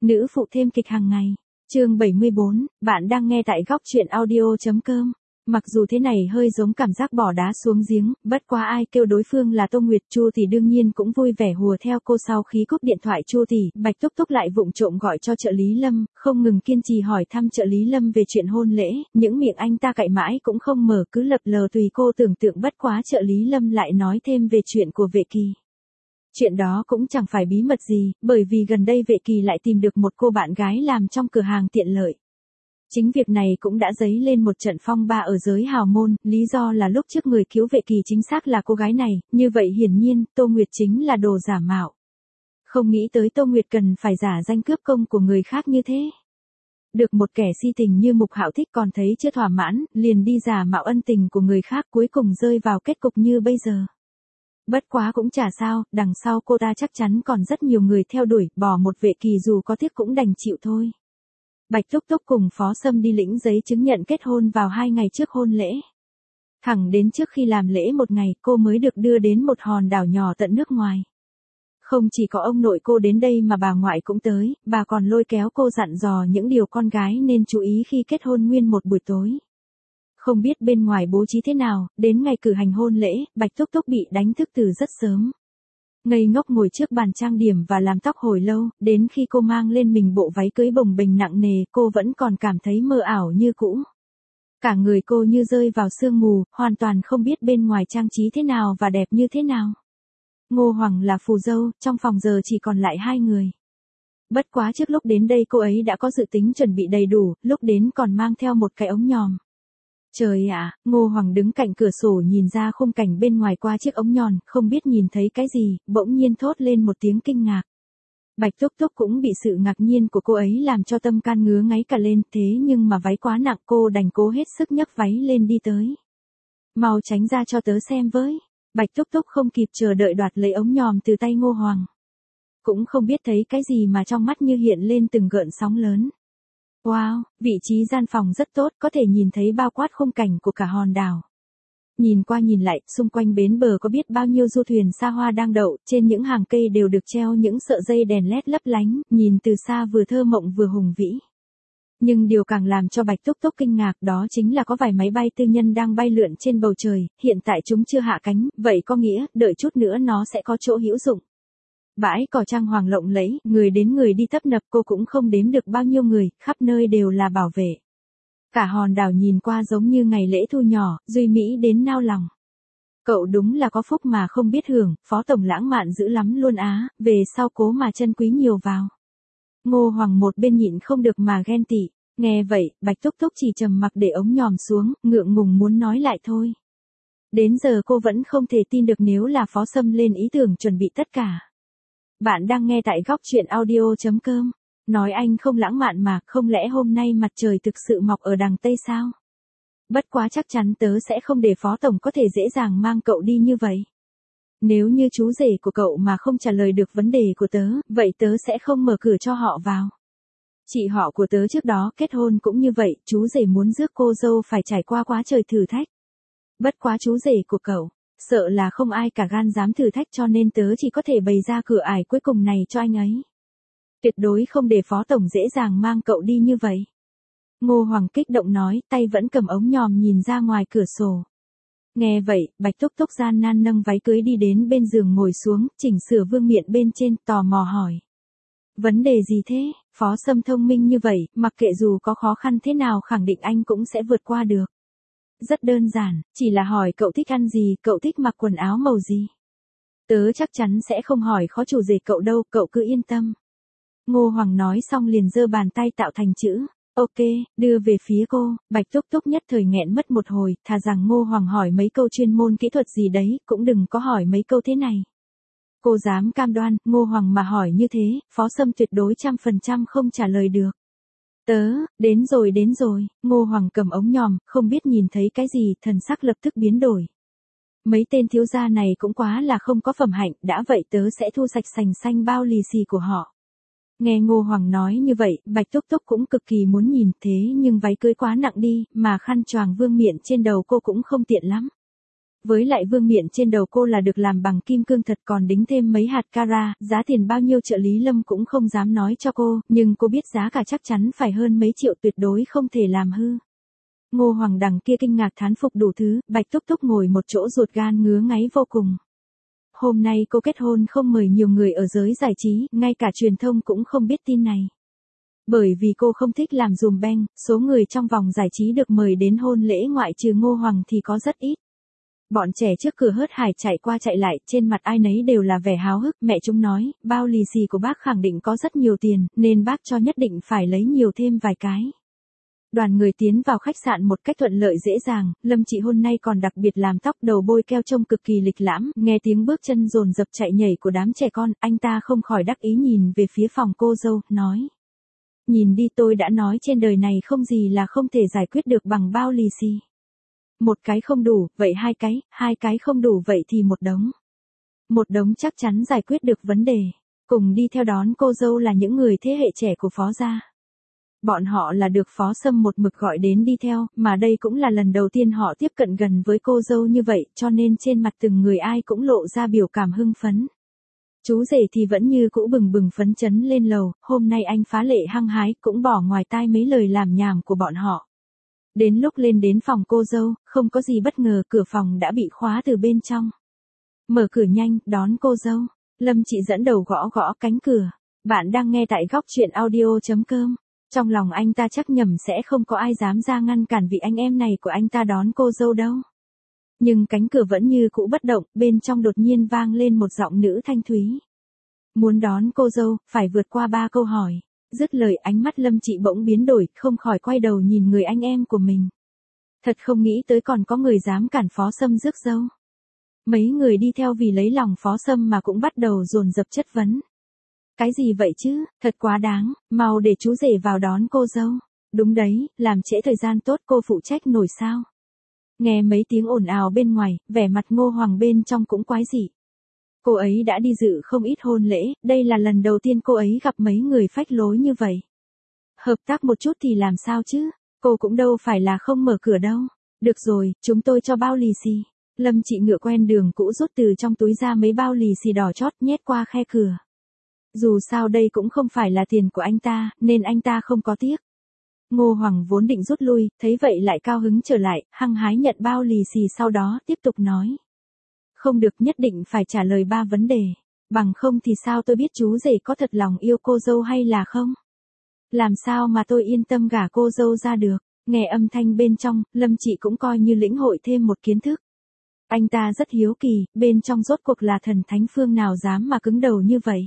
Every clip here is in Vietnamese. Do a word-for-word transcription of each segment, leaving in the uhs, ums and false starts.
Nữ phụ thêm kịch hàng ngày. Chương bảy mươi bốn, bạn đang nghe tại góc truyện audio chấm com. Mặc dù thế này hơi giống cảm giác bỏ đá xuống giếng, bất quá ai kêu đối phương là Tô Nguyệt. Chu thì đương nhiên cũng vui vẻ hùa theo cô. Sau khi cúp điện thoại Chu thì, Bạch Túc Túc lại vụng trộm gọi cho trợ lý Lâm, không ngừng kiên trì hỏi thăm trợ lý Lâm về chuyện hôn lễ, những miệng anh ta cạy mãi cũng không mở, cứ lập lờ tùy cô tưởng tượng. Bất quá trợ lý Lâm lại nói thêm về chuyện của Vệ Kỳ. Chuyện đó cũng chẳng phải bí mật gì, bởi vì gần đây Vệ Kỳ lại tìm được một cô bạn gái làm trong cửa hàng tiện lợi. Chính việc này cũng đã dấy lên một trận phong ba ở giới hào môn, lý do là lúc trước người cứu Vệ Kỳ chính xác là cô gái này, như vậy hiển nhiên, Tô Nguyệt chính là đồ giả mạo. Không nghĩ tới Tô Nguyệt cần phải giả danh cướp công của người khác như thế. Được một kẻ si tình như Mục Hạo thích còn thấy chưa thỏa mãn, liền đi giả mạo ân tình của người khác, cuối cùng rơi vào kết cục như bây giờ. Bất quá cũng chả sao, đằng sau cô ta chắc chắn còn rất nhiều người theo đuổi, bỏ một Vệ Kỳ dù có tiếc cũng đành chịu thôi. Bạch Túc Túc cùng Phó Sâm đi lĩnh giấy chứng nhận kết hôn vào hai ngày trước hôn lễ. Thẳng đến trước khi làm lễ một ngày, cô mới được đưa đến một hòn đảo nhỏ tận nước ngoài. Không chỉ có ông nội cô đến đây mà bà ngoại cũng tới, bà còn lôi kéo cô dặn dò những điều con gái nên chú ý khi kết hôn nguyên một buổi tối. Không biết bên ngoài bố trí thế nào, đến ngày cử hành hôn lễ, Bạch Túc Túc bị đánh thức từ rất sớm. Ngây ngốc ngồi trước bàn trang điểm và làm tóc hồi lâu, đến khi cô mang lên mình bộ váy cưới bồng bềnh nặng nề, cô vẫn còn cảm thấy mơ ảo như cũ. Cả người cô như rơi vào sương mù, hoàn toàn không biết bên ngoài trang trí thế nào và đẹp như thế nào. Ngô Hoàng là phù dâu, trong phòng giờ chỉ còn lại hai người. Bất quá trước lúc đến đây cô ấy đã có dự tính chuẩn bị đầy đủ, lúc đến còn mang theo một cái ống nhòm. Trời ạ, à, Ngô Hoàng đứng cạnh cửa sổ nhìn ra khung cảnh bên ngoài qua chiếc ống nhòm, không biết nhìn thấy cái gì, bỗng nhiên thốt lên một tiếng kinh ngạc. Bạch Túc Túc cũng bị sự ngạc nhiên của cô ấy làm cho tâm can ngứa ngáy cả lên, thế nhưng mà váy quá nặng cô đành cố hết sức nhấc váy lên đi tới. Mau tránh ra cho tớ xem với. Bạch Túc Túc không kịp chờ đợi đoạt lấy ống nhòm từ tay Ngô Hoàng. Cũng không biết thấy cái gì mà trong mắt như hiện lên từng gợn sóng lớn. Wow, vị trí gian phòng rất tốt, có thể nhìn thấy bao quát khung cảnh của cả hòn đảo. Nhìn qua nhìn lại, xung quanh bến bờ có biết bao nhiêu du thuyền xa hoa đang đậu, trên những hàng cây đều được treo những sợi dây đèn led lấp lánh, nhìn từ xa vừa thơ mộng vừa hùng vĩ. Nhưng điều càng làm cho Bạch Túc Túc kinh ngạc đó chính là có vài máy bay tư nhân đang bay lượn trên bầu trời, hiện tại chúng chưa hạ cánh, vậy có nghĩa, đợi chút nữa nó sẽ có chỗ hữu dụng. Bãi cỏ trang hoàng lộng lẫy, người đến người đi tấp nập, cô cũng không đếm được bao nhiêu người, khắp nơi đều là bảo vệ. Cả hòn đảo nhìn qua giống như ngày lễ thu nhỏ, Duy Mỹ đến nao lòng. Cậu đúng là có phúc mà không biết hưởng, Phó Tổng lãng mạn dữ lắm luôn á, về sau cố mà chân quý nhiều vào. Ngô Hoàng một bên nhịn không được mà ghen tị, nghe vậy, Bạch Túc Túc chỉ trầm mặc để ống nhòm xuống, ngượng ngùng muốn nói lại thôi. Đến giờ cô vẫn không thể tin được nếu là Phó Sâm lên ý tưởng chuẩn bị tất cả. Bạn đang nghe tại góc truyện audio chấm com. Nói anh không lãng mạn mà, không lẽ hôm nay mặt trời thực sự mọc ở đằng Tây sao? Bất quá chắc chắn tớ sẽ không để Phó Tổng có thể dễ dàng mang cậu đi như vậy. Nếu như chú rể của cậu mà không trả lời được vấn đề của tớ, vậy tớ sẽ không mở cửa cho họ vào. Chị họ của tớ trước đó kết hôn cũng như vậy, chú rể muốn rước cô dâu phải trải qua quá trời thử thách. Bất quá chú rể của cậu, sợ là không ai cả gan dám thử thách cho nên tớ chỉ có thể bày ra cửa ải cuối cùng này cho anh ấy. Tuyệt đối không để Phó Tổng dễ dàng mang cậu đi như vậy. Ngô Hoàng kích động nói, tay vẫn cầm ống nhòm nhìn ra ngoài cửa sổ. Nghe vậy, Bạch Túc Túc gian nan nâng váy cưới đi đến bên giường ngồi xuống, chỉnh sửa vương miện bên trên, tò mò hỏi. Vấn đề gì thế? Phó Sâm thông minh như vậy, mặc kệ dù có khó khăn thế nào khẳng định anh cũng sẽ vượt qua được. Rất đơn giản, chỉ là hỏi cậu thích ăn gì, cậu thích mặc quần áo màu gì. Tớ chắc chắn sẽ không hỏi khó chủ rể cậu đâu, cậu cứ yên tâm. Ngô Hoàng nói xong liền giơ bàn tay tạo thành chữ, ok, đưa về phía cô. Bạch Túc Túc nhất thời nghẹn mất một hồi, thà rằng Ngô Hoàng hỏi mấy câu chuyên môn kỹ thuật gì đấy, cũng đừng có hỏi mấy câu thế này. Cô dám cam đoan, Ngô Hoàng mà hỏi như thế, Phó Sâm tuyệt đối trăm phần trăm không trả lời được. Tớ, đến rồi đến rồi, Ngô Hoàng cầm ống nhòm, không biết nhìn thấy cái gì, thần sắc lập tức biến đổi. Mấy tên thiếu gia này cũng quá là không có phẩm hạnh, đã vậy tớ sẽ thu sạch sành xanh bao lì xì của họ. Nghe Ngô Hoàng nói như vậy, Bạch Túc Túc cũng cực kỳ muốn nhìn, thế nhưng váy cưới quá nặng đi, mà khăn choàng vương miện trên đầu cô cũng không tiện lắm. Với lại vương miện trên đầu cô là được làm bằng kim cương thật còn đính thêm mấy hạt cara, giá tiền bao nhiêu trợ lý Lâm cũng không dám nói cho cô, nhưng cô biết giá cả chắc chắn phải hơn mấy triệu tuyệt đối không thể làm hư. Ngô Hoàng đằng kia kinh ngạc thán phục đủ thứ, Bạch Túc Túc ngồi một chỗ ruột gan ngứa ngáy vô cùng. Hôm nay cô kết hôn không mời nhiều người ở giới giải trí, ngay cả truyền thông cũng không biết tin này. Bởi vì cô không thích làm dùm beng, số người trong vòng giải trí được mời đến hôn lễ ngoại trừ Ngô Hoàng thì có rất ít. Bọn trẻ trước cửa hớt hải chạy qua chạy lại, trên mặt ai nấy đều là vẻ háo hức, mẹ chúng nói, bao lì xì của bác khẳng định có rất nhiều tiền, nên bác cho nhất định phải lấy nhiều thêm vài cái. Đoàn người tiến vào khách sạn một cách thuận lợi dễ dàng, Lâm chị hôm nay còn đặc biệt làm tóc đầu bôi keo trông cực kỳ lịch lãm, nghe tiếng bước chân dồn dập chạy nhảy của đám trẻ con, anh ta không khỏi đắc ý nhìn về phía phòng cô dâu, nói. Nhìn đi tôi đã nói trên đời này không gì là không thể giải quyết được bằng bao lì xì. Một cái không đủ, vậy hai cái, hai cái không đủ vậy thì một đống. Một đống chắc chắn giải quyết được vấn đề. Cùng đi theo đón cô dâu là những người thế hệ trẻ của Phó gia. Bọn họ là được Phó Sâm một mực gọi đến đi theo, mà đây cũng là lần đầu tiên họ tiếp cận gần với cô dâu như vậy, cho nên trên mặt từng người ai cũng lộ ra biểu cảm hưng phấn. Chú rể thì vẫn như cũ bừng bừng phấn chấn lên lầu, hôm nay anh phá lệ hăng hái, cũng bỏ ngoài tai mấy lời làm nhảm của bọn họ. Đến lúc lên đến phòng cô dâu, không có gì bất ngờ, cửa phòng đã bị khóa từ bên trong. Mở cửa nhanh, đón cô dâu. Lâm chị dẫn đầu gõ gõ cánh cửa. Bạn đang nghe tại góc truyện audio chấm com. Trong lòng anh ta chắc nhầm sẽ không có ai dám ra ngăn cản vị anh em này của anh ta đón cô dâu đâu. Nhưng cánh cửa vẫn như cũ bất động, bên trong đột nhiên vang lên một giọng nữ thanh thúy. Muốn đón cô dâu, phải vượt qua ba câu hỏi. Dứt lời ánh mắt Lâm chị bỗng biến đổi, không khỏi quay đầu nhìn người anh em của mình. Thật không nghĩ tới còn có người dám cản Phó Sâm rước dâu. Mấy người đi theo vì lấy lòng Phó Sâm mà cũng bắt đầu dồn dập chất vấn. Cái gì vậy chứ, thật quá đáng, mau để chú rể vào đón cô dâu. Đúng đấy, làm trễ thời gian tốt cô phụ trách nổi sao. Nghe mấy tiếng ồn ào bên ngoài, vẻ mặt Ngô Hoàng bên trong cũng quái dị. Cô ấy đã đi dự không ít hôn lễ, đây là lần đầu tiên cô ấy gặp mấy người phách lối như vậy. Hợp tác một chút thì làm sao chứ, cô cũng đâu phải là không mở cửa đâu. Được rồi, chúng tôi cho bao lì xì. Lâm chị ngựa quen đường cũ rút từ trong túi ra mấy bao lì xì đỏ chót nhét qua khe cửa. Dù sao đây cũng không phải là tiền của anh ta, nên anh ta không có tiếc. Ngô Hoàng vốn định rút lui, thấy vậy lại cao hứng trở lại, hăng hái nhận bao lì xì sau đó tiếp tục nói. Không được, nhất định phải trả lời ba vấn đề. Bằng không thì sao tôi biết chú rể có thật lòng yêu cô dâu hay là không? Làm sao mà tôi yên tâm gả cô dâu ra được? Nghe âm thanh bên trong, Lâm chị cũng coi như lĩnh hội thêm một kiến thức. Anh ta rất hiếu kỳ, bên trong rốt cuộc là thần thánh phương nào dám mà cứng đầu như vậy?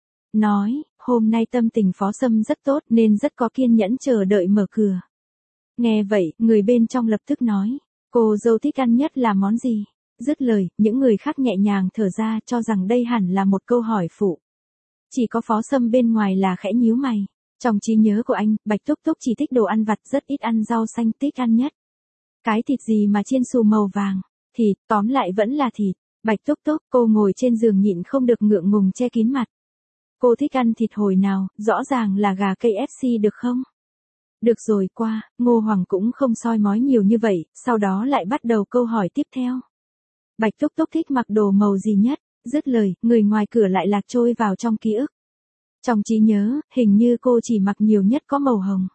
Nói, hôm nay tâm tình Phó Sâm rất tốt nên rất có kiên nhẫn chờ đợi mở cửa. Nghe vậy, người bên trong lập tức nói, cô dâu thích ăn nhất là món gì? Dứt lời, những người khác nhẹ nhàng thở ra cho rằng đây hẳn là một câu hỏi phụ. Chỉ có Phó Sâm bên ngoài là khẽ nhíu mày. Trong trí nhớ của anh, Bạch Túc Túc chỉ thích đồ ăn vặt, rất ít ăn rau xanh, thích ăn nhất. Cái thịt gì mà chiên xù màu vàng? Thịt, tóm lại vẫn là thịt. Bạch Túc Túc, cô ngồi trên giường nhịn không được ngượng ngùng che kín mặt. Cô thích ăn thịt hồi nào, rõ ràng là gà ca ép xê được không? Được rồi qua, Ngô Hoàng cũng không soi mói nhiều như vậy, sau đó lại bắt đầu câu hỏi tiếp theo. Bạch Túc Túc thích mặc đồ màu gì nhất? Dứt lời, người ngoài cửa lại lạc trôi vào trong ký ức. Trong trí nhớ, hình như cô chỉ mặc nhiều nhất có màu hồng.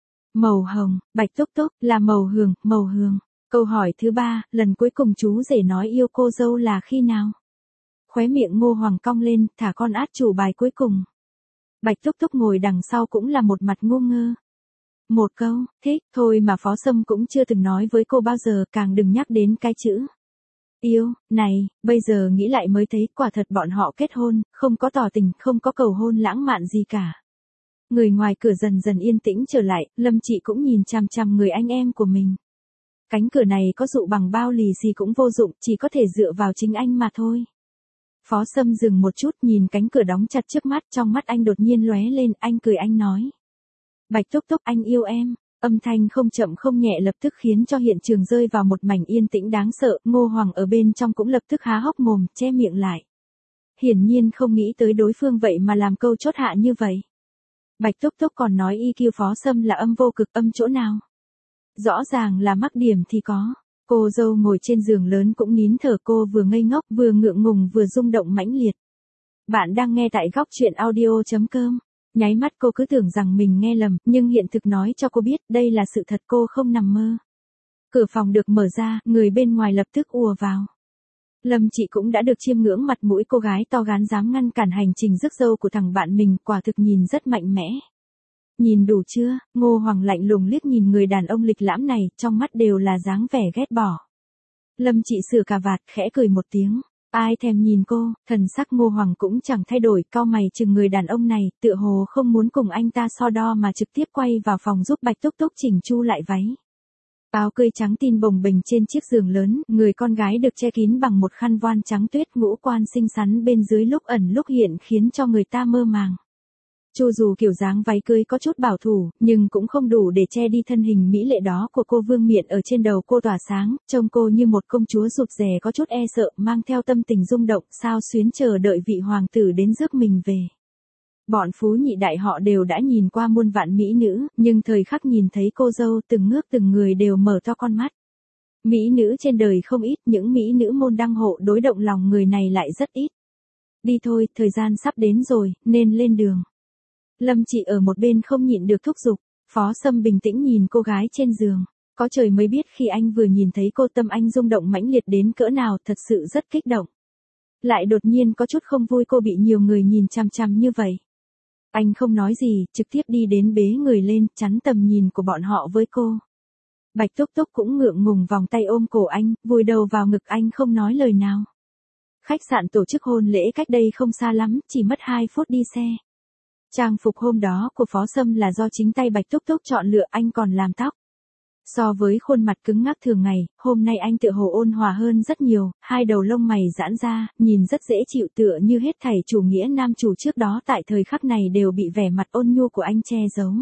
Màu hồng, Bạch Túc Túc, là màu hường, màu hường. Câu hỏi thứ ba, lần cuối cùng chú rể nói yêu cô dâu là khi nào? Khóe miệng Ngô Hoàng cong lên, thả con át chủ bài cuối cùng. Bạch Túc Túc ngồi đằng sau cũng là một mặt ngu ngơ. Một câu, thích, thôi mà Phó Sâm cũng chưa từng nói với cô bao giờ, càng đừng nhắc đến cái chữ yêu, này, bây giờ nghĩ lại mới thấy quả thật bọn họ kết hôn, không có tỏ tình, không có cầu hôn lãng mạn gì cả. Người ngoài cửa dần dần yên tĩnh trở lại, Lâm chị cũng nhìn chằm chằm người anh em của mình. Cánh cửa này có dụ bằng bao lì xì cũng vô dụng, chỉ có thể dựa vào chính anh mà thôi. Phó Sâm dừng một chút nhìn cánh cửa đóng chặt trước mắt, trong mắt anh đột nhiên lóe lên, anh cười anh nói. Bạch Túc Túc, anh yêu em. Âm thanh không chậm không nhẹ lập tức khiến cho hiện trường rơi vào một mảnh yên tĩnh đáng sợ, Ngô Hoàng ở bên trong cũng lập tức há hốc mồm, che miệng lại. Hiển nhiên không nghĩ tới đối phương vậy mà làm câu chốt hạ như vậy. Bạch Túc Túc còn nói i kiu Phó Sâm là âm vô cực, âm chỗ nào? Rõ ràng là mắc điểm thì có. Cô dâu ngồi trên giường lớn cũng nín thở, cô vừa ngây ngốc vừa ngượng ngùng vừa rung động mãnh liệt. Bạn đang nghe tại góc chuyện audio.com. Nháy mắt cô cứ tưởng rằng mình nghe lầm, nhưng hiện thực nói cho cô biết đây là sự thật, cô không nằm mơ. Cửa phòng được mở ra, người bên ngoài lập tức ùa vào. Lâm Chị cũng đã được chiêm ngưỡng mặt mũi cô gái to gan dám ngăn cản hành trình rước dâu của thằng bạn mình, quả thực nhìn rất mạnh mẽ. Nhìn đủ chưa? Ngô Hoàng lạnh lùng liếc nhìn người đàn ông lịch lãm này, trong mắt đều là dáng vẻ ghét bỏ. Lâm Chị sửa cà vạt, khẽ cười một tiếng. Ai thèm nhìn cô, thần sắc Ngô Hoàng cũng chẳng thay đổi, cau mày chừng người đàn ông này, tựa hồ không muốn cùng anh ta so đo mà trực tiếp quay vào phòng giúp Bạch Túc Túc chỉnh chu lại váy. Áo cưới trắng tin bồng bềnh trên chiếc giường lớn, người con gái được che kín bằng một khăn voan trắng tuyết, ngũ quan xinh xắn bên dưới lúc ẩn lúc hiện khiến cho người ta mơ màng. Cho dù kiểu dáng váy cưới có chút bảo thủ, nhưng cũng không đủ để che đi thân hình mỹ lệ đó của cô, vương miện ở trên đầu cô tỏa sáng, trông cô như một công chúa rụt rè có chút e sợ, mang theo tâm tình rung động, sao xuyến chờ đợi vị hoàng tử đến rước mình về. Bọn phú nhị đại họ đều đã nhìn qua muôn vạn mỹ nữ, nhưng thời khắc nhìn thấy cô dâu từng ngước từng người đều mở to con mắt. Mỹ nữ trên đời không ít, những mỹ nữ môn đăng hộ đối động lòng người này lại rất ít. Đi thôi, thời gian sắp đến rồi, nên lên đường. Lâm Chị ở một bên không nhịn được thúc giục. Phó Sâm bình tĩnh nhìn cô gái trên giường. Có trời mới biết khi anh vừa nhìn thấy cô tâm anh rung động mãnh liệt đến cỡ nào, thật sự rất kích động. Lại đột nhiên có chút không vui cô bị nhiều người nhìn chằm chằm như vậy. Anh không nói gì, trực tiếp đi đến bế người lên, chắn tầm nhìn của bọn họ với cô. Bạch Túc Túc cũng ngượng ngùng vòng tay ôm cổ anh, vùi đầu vào ngực anh không nói lời nào. Khách sạn tổ chức hôn lễ cách đây không xa lắm, chỉ mất hai phút đi xe. Trang phục hôm đó của Phó Sâm là do chính tay Bạch Túc Túc chọn lựa, anh còn làm tóc. So với khuôn mặt cứng ngắc thường ngày, hôm nay anh tựa hồ ôn hòa hơn rất nhiều, hai đầu lông mày giãn ra, nhìn rất dễ chịu, tựa như hết thảy chủ nghĩa nam chủ trước đó tại thời khắc này đều bị vẻ mặt ôn nhu của anh che giấu.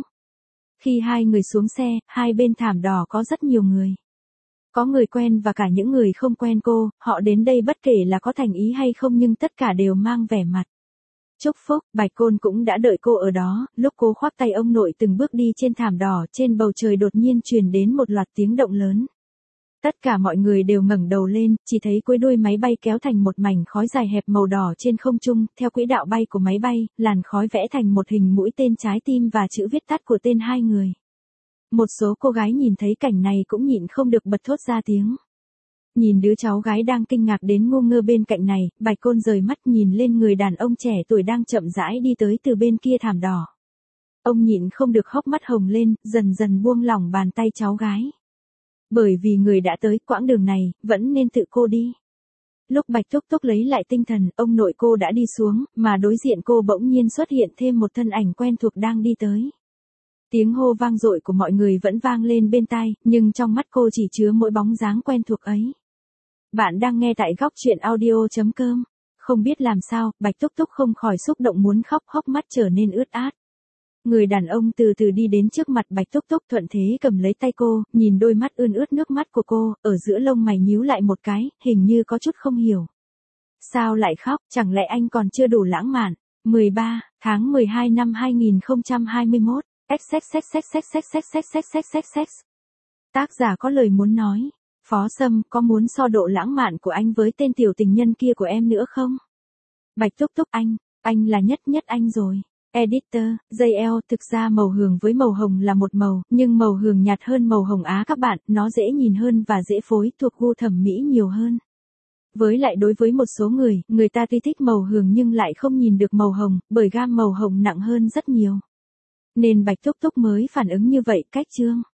Khi hai người xuống xe, hai bên thảm đỏ có rất nhiều người. Có người quen và cả những người không quen cô, họ đến đây bất kể là có thành ý hay không nhưng tất cả đều mang vẻ mặt chúc phúc. Bạch Côn cũng đã đợi cô ở đó, lúc cô khoác tay ông nội từng bước đi trên thảm đỏ, trên bầu trời đột nhiên truyền đến một loạt tiếng động lớn. Tất cả mọi người đều ngẩng đầu lên, chỉ thấy cuối đuôi máy bay kéo thành một mảnh khói dài hẹp màu đỏ trên không trung, theo quỹ đạo bay của máy bay, làn khói vẽ thành một hình mũi tên, trái tim và chữ viết tắt của tên hai người. Một số cô gái nhìn thấy cảnh này cũng nhịn không được bật thốt ra tiếng. Nhìn đứa cháu gái đang kinh ngạc đến ngu ngơ bên cạnh này, Bạch Côn rời mắt nhìn lên người đàn ông trẻ tuổi đang chậm rãi đi tới từ bên kia thảm đỏ. Ông nhịn không được hốc mắt hồng lên, dần dần buông lỏng bàn tay cháu gái. Bởi vì người đã tới, quãng đường này, vẫn nên tự cô đi. Lúc Bạch Túc Túc lấy lại tinh thần, ông nội cô đã đi xuống, mà đối diện cô bỗng nhiên xuất hiện thêm một thân ảnh quen thuộc đang đi tới. Tiếng hô vang dội của mọi người vẫn vang lên bên tai, nhưng trong mắt cô chỉ chứa mỗi bóng dáng quen thuộc ấy. Bạn đang nghe tại góc chuyện audio.com. Không biết làm sao, Bạch Túc Túc không khỏi xúc động muốn khóc, hốc mắt trở nên ướt át. Người đàn ông từ từ đi đến trước mặt Bạch Túc Túc, thuận thế cầm lấy tay cô, nhìn đôi mắt ươn ướt nước mắt của cô, ở giữa lông mày nhíu lại một cái, hình như có chút không hiểu. Sao lại khóc, chẳng lẽ anh còn chưa đủ lãng mạn? mười ba tháng mười hai năm hai nghìn không trăm hai mươi mốt. Tác giả có lời muốn nói. Phó Sâm, có muốn so độ lãng mạn của anh với tên tiểu tình nhân kia của em nữa không? Bạch Túc Túc, anh, anh là nhất nhất anh rồi. Editor, gi eo, thực ra màu hường với màu hồng là một màu, nhưng màu hường nhạt hơn màu hồng Á các bạn, nó dễ nhìn hơn và dễ phối, thuộc gu thẩm mỹ nhiều hơn. Với lại đối với một số người, người ta tuy thích màu hường nhưng lại không nhìn được màu hồng, bởi gam màu hồng nặng hơn rất nhiều. Nên Bạch Túc Túc mới phản ứng như vậy, cách chương.